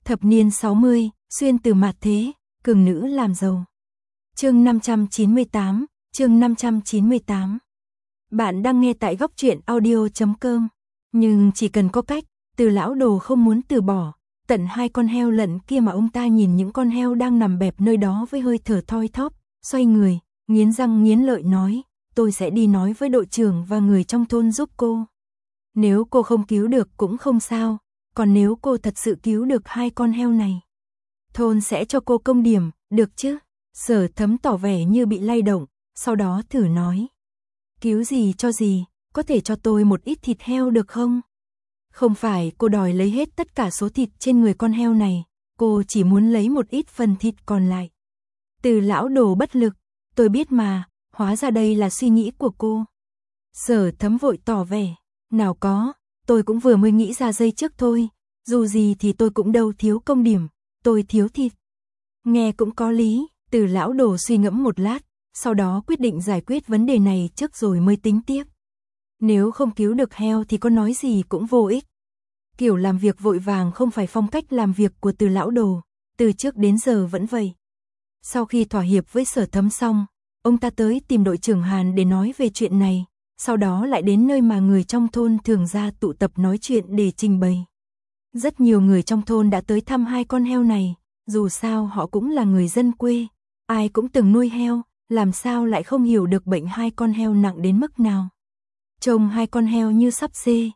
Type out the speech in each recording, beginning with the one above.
Thập niên 60, xuyên từ mạt thế, cường nữ làm giàu. Chương 598, chương 598. Bạn đang nghe tại góc truyện audio.com. Nhưng chỉ cần có cách, Từ lão đồ không muốn từ bỏ. Tận 2 con heo lận kia mà ông ta nhìn những con heo đang nằm bẹp nơi đó với hơi thở thoi thóp, xoay người, nghiến răng nghiến lợi nói, tôi sẽ đi nói với đội trưởng và người trong thôn giúp cô. Nếu cô không cứu được cũng không sao, còn nếu cô thật sự cứu được 2 con heo này, thôn sẽ cho cô công điểm, được chứ? Sở Thấm tỏ vẻ như bị lay động, sau đó thử nói. Cứu gì cho gì, có thể cho tôi một ít thịt heo được không? Không phải cô đòi lấy hết tất cả số thịt trên người con heo này, cô chỉ muốn lấy một ít phần thịt còn lại. Từ lão đồ bất lực, tôi biết mà, hóa ra đây là suy nghĩ của cô. Sở Thấm vội tỏ vẻ, nào có, tôi cũng vừa mới nghĩ ra giây trước thôi, dù gì thì tôi cũng đâu thiếu công điểm, tôi thiếu thịt. Nghe cũng có lý, Từ lão đồ suy ngẫm một lát, sau đó quyết định giải quyết vấn đề này trước rồi mới tính tiếp. Nếu không cứu được heo thì có nói gì cũng vô ích. Kiểu làm việc vội vàng không phải phong cách làm việc của Từ lão đồ, từ trước đến giờ vẫn vậy. Sau khi thỏa hiệp với Sở Thấm xong, ông ta tới tìm đội trưởng Hàn để nói về chuyện này, sau đó lại đến nơi mà người trong thôn thường ra tụ tập nói chuyện để trình bày. Rất nhiều người trong thôn đã tới thăm 2 con heo này, dù sao họ cũng là người dân quê, ai cũng từng nuôi heo, làm sao lại không hiểu được bệnh 2 con heo nặng đến mức nào. Trông 2 con heo như sắp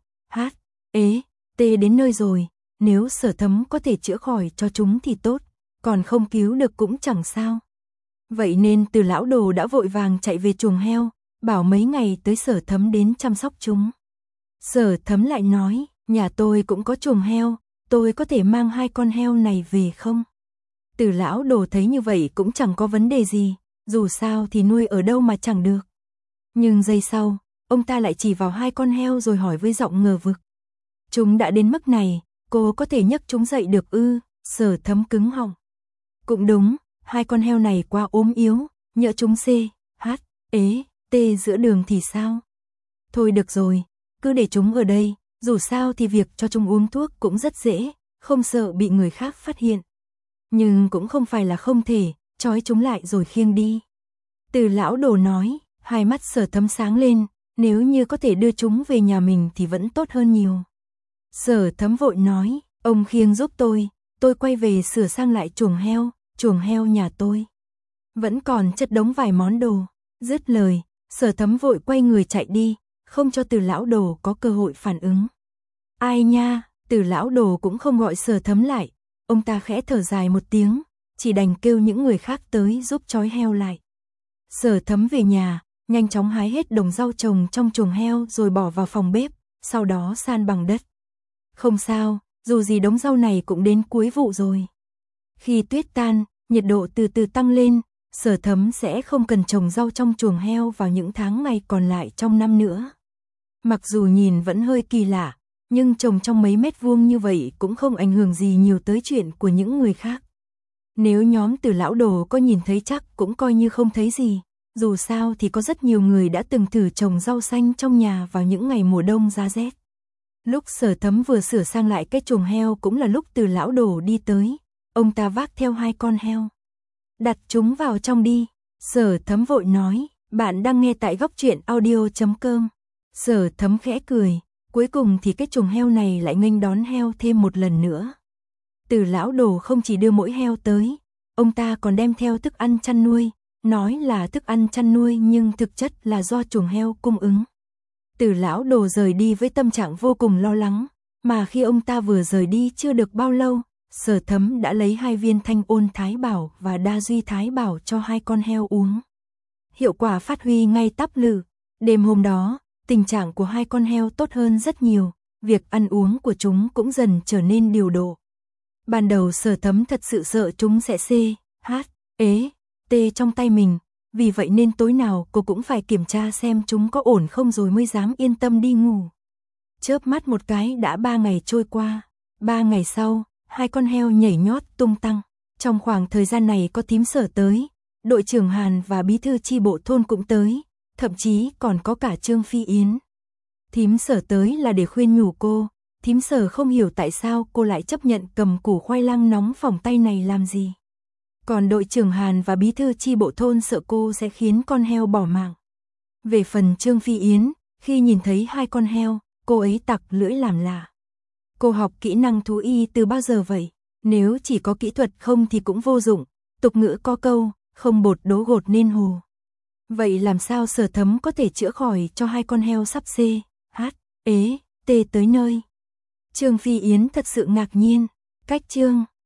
tê đến nơi rồi, nếu Sở Thấm có thể chữa khỏi cho chúng thì tốt, còn không cứu được cũng chẳng sao. Vậy nên Từ lão đồ đã vội vàng chạy về chuồng heo, bảo mấy ngày tới Sở Thấm đến chăm sóc chúng. Sở Thấm lại nói, nhà tôi cũng có chuồng heo, tôi có thể mang 2 con heo này về không? Từ lão đồ thấy như vậy cũng chẳng có vấn đề gì, dù sao thì nuôi ở đâu mà chẳng được. Nhưng giây sau, ông ta lại chỉ vào 2 con heo rồi hỏi với giọng ngờ vực. Chúng đã đến mức này, cô có thể nhấc chúng dậy được ư? Sở Thấm cứng họng. Cũng đúng, 2 con heo này quá ốm yếu, nhỡ chúng giữa đường thì sao? Thôi được rồi, cứ để chúng ở đây, dù sao thì việc cho chúng uống thuốc cũng rất dễ, không sợ bị người khác phát hiện. Nhưng cũng không phải là không thể, trói chúng lại rồi khiêng đi. Từ lão đồ nói, hai mắt Sở Thấm sáng lên, nếu như có thể đưa chúng về nhà mình thì vẫn tốt hơn nhiều. Sở Thấm vội nói, ông khiêng giúp tôi quay về sửa sang lại chuồng heo nhà tôi. Vẫn còn chất đống vài món đồ. Dứt lời, Sở Thấm vội quay người chạy đi, không cho Từ lão đồ có cơ hội phản ứng. Ai nha, Từ lão đồ cũng không gọi Sở Thấm lại, ông ta khẽ thở dài một tiếng, chỉ đành kêu những người khác tới giúp trói heo lại. Sở Thấm về nhà, nhanh chóng hái hết đồng rau trồng trong chuồng heo rồi bỏ vào phòng bếp, sau đó san bằng đất. Không sao, dù gì đống rau này cũng đến cuối vụ rồi. Khi tuyết tan, nhiệt độ từ từ tăng lên, Sở Thấm sẽ không cần trồng rau trong chuồng heo vào những tháng ngày còn lại trong năm nữa. Mặc dù nhìn vẫn hơi kỳ lạ, nhưng trồng trong mấy mét vuông như vậy cũng không ảnh hưởng gì nhiều tới chuyện của những người khác. Nếu nhóm Từ lão đồ có nhìn thấy chắc cũng coi như không thấy gì, dù sao thì có rất nhiều người đã từng thử trồng rau xanh trong nhà vào những ngày mùa đông giá rét. Lúc Sở Thấm vừa sửa sang lại cái chuồng heo cũng là lúc Từ lão đồ đi tới, ông ta vác theo 2 con heo. Đặt chúng vào trong đi, Sở Thấm vội nói, bạn đang nghe tại góc truyện audio.com. Sở Thấm khẽ cười, cuối cùng thì cái chuồng heo này lại nghênh đón heo thêm một lần nữa. Từ lão đồ không chỉ đưa mỗi heo tới, ông ta còn đem theo thức ăn chăn nuôi, nói là thức ăn chăn nuôi nhưng thực chất là do chuồng heo cung ứng. Từ lão đồ rời đi với tâm trạng vô cùng lo lắng, mà khi ông ta vừa rời đi chưa được bao lâu, Sở Thấm đã lấy 2 viên Thanh Ôn Thái Bảo và Đa Duy Thái Bảo cho 2 con heo uống. Hiệu quả phát huy ngay tắp lự. Đêm hôm đó, tình trạng của 2 con heo tốt hơn rất nhiều, việc ăn uống của chúng cũng dần trở nên điều độ. Ban đầu Sở Thấm thật sự sợ chúng sẽ trong tay mình, vì vậy nên tối nào cô cũng phải kiểm tra xem chúng có ổn không rồi mới dám yên tâm đi ngủ. Chớp mắt một cái đã 3 ngày trôi qua. 3 ngày sau, 2 con heo nhảy nhót tung tăng. Trong khoảng thời gian này có thím Sở tới, đội trưởng Hàn và bí thư chi bộ thôn cũng tới, thậm chí còn có cả Trương Phi Yến. Thím Sở tới là để khuyên nhủ cô, Thím Sở không hiểu tại sao cô lại chấp nhận cầm củ khoai lang nóng phỏng tay này làm gì. Còn đội trưởng Hàn và bí thư chi bộ thôn sợ cô sẽ khiến con heo bỏ mạng. Về phần Trương Phi Yến, khi nhìn thấy hai con heo, cô ấy tặc lưỡi làm lạ. Cô học kỹ năng thú y từ bao giờ vậy? Nếu chỉ có kỹ thuật không thì cũng vô dụng. Tục ngữ có câu, không bột đố gột nên hồ. Vậy làm sao Sở Thấm có thể chữa khỏi cho hai con heo sắp CHE tới nơi? Trương Phi Yến thật sự ngạc nhiên. Cách Trương